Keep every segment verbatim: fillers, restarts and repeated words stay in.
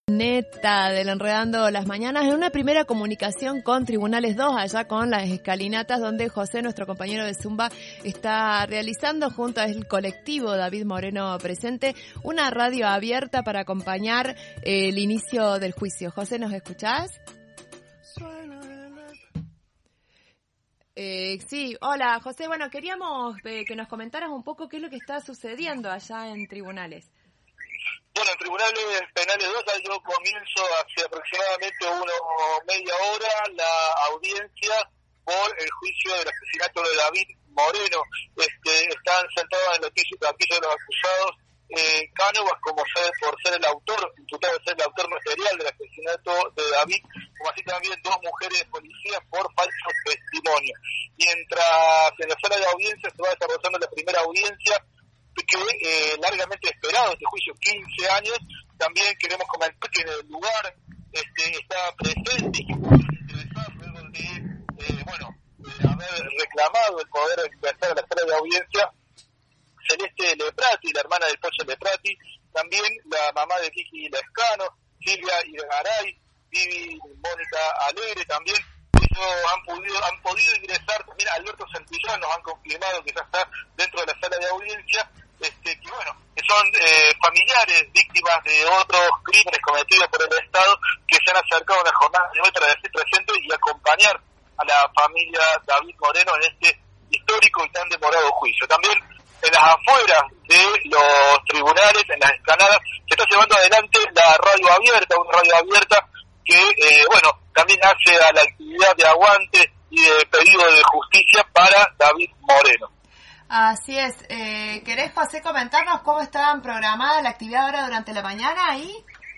Neta del Enredando las Mañanas, en una primera comunicación con Tribunales dos, allá con las escalinatas, donde José, nuestro compañero de Zumba, está realizando junto al colectivo David Moreno Presente una radio abierta para acompañar eh, el inicio del juicio. José, ¿nos escuchás? Eh, sí, hola José, bueno, queríamos eh, que nos comentaras un poco qué es lo que está sucediendo allá en Tribunales. Bueno, en Tribunales Penales dos yo comienzo hace aproximadamente una media hora la audiencia por el juicio del asesinato de David Moreno. Este, están sentados en el piso de los acusados eh, Cánovas como ser, por ser el autor, imputado de ser el autor material del asesinato de David, como así también dos mujeres policías por falsos testimonios. Mientras en la sala de audiencia se va desarrollando la primera audiencia, que eh, largamente esperado este juicio, quince años, también queremos comentar que en el lugar este, está presente y que muy interesado luego de, eh, bueno, de haber reclamado el poder ingresar a la sala de audiencia, Celeste Leprati, la hermana del Pocho Leprati, también la mamá de Kiki Lescano, Silvia Irgaray, Vivi Mónica Alegre, también ellos han podido, han podido ingresar, también Alberto Santillán nos han confirmado que ya está dentro de la sala de audiencia. Este, que bueno, que son eh, familiares víctimas de otros crímenes cometidos por el Estado que se han acercado a una jornada de hoy para decir presente y acompañar a la familia David Moreno en este histórico y tan demorado juicio. También en las afueras de los tribunales, en las escaladas, se está llevando adelante la radio abierta, una radio abierta que, eh, bueno, también hace a la actividad de aguante y de pedido de justicia para David Moreno. Así es. Eh, ¿Querés, José, comentarnos cómo estaban programada la actividad ahora durante la mañana ahí?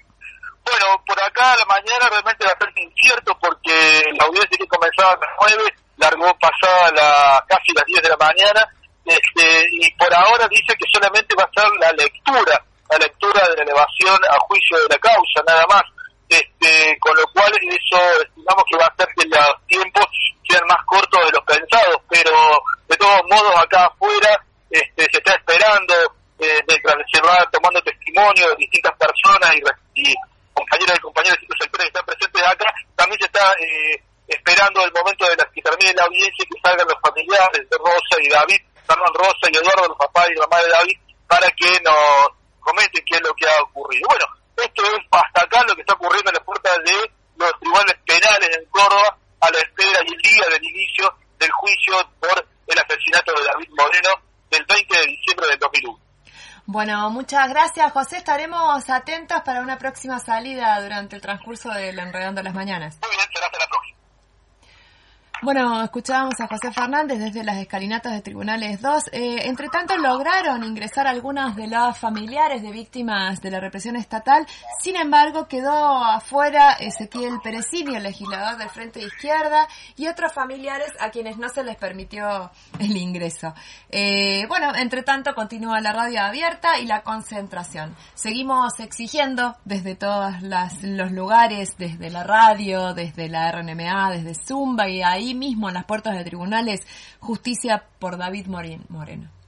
Bueno, por acá a la mañana realmente va a ser incierto porque la audiencia que comenzaba a las nueve largó pasada la, casi las diez de la mañana este, y por ahora dice que solamente va a ser la lectura, la lectura de la elevación a juicio de la causa, nada más. Este, con lo cual eso estimamos que va a hacer que los tiempos sean más cortos de los pensados, pero de todos modos acá afuera este, se está esperando eh, mientras se va tomando testimonio de distintas personas y, y compañeras y compañeros de distintos sectores que están presentes acá, también se está eh, esperando el momento de la, que termine la audiencia y que salgan los familiares de Rosa y David, perdón, Rosa y Eduardo, los papás y la mamá de David, para que nos comenten qué es lo que ha ocurrido. Bueno, esto es hasta acá lo que está ocurriendo en las puertas de los tribunales penales en Córdoba, a la espera y el día del inicio del juicio por el asesinato de David Moreno del veinte de diciembre del dos mil uno. Bueno, muchas gracias, José. Estaremos atentos para una próxima salida durante el transcurso del Enredando las Mañanas. Muy bien, será hasta la próxima. Bueno, escuchábamos a José Fernández desde las escalinatas de Tribunales dos. Eh, entre tanto, lograron ingresar algunos de los familiares de víctimas de la represión estatal. Sin embargo, quedó afuera Ezequiel Perecini, el legislador del Frente de Izquierda, y otros familiares a quienes no se les permitió el ingreso. Eh, bueno, entre tanto, continúa la radio abierta y la concentración. Seguimos exigiendo desde todos las, los lugares, desde la radio, desde la R N M A, desde Zumba y ahí mismo en las puertas de tribunales, justicia por David Moreno.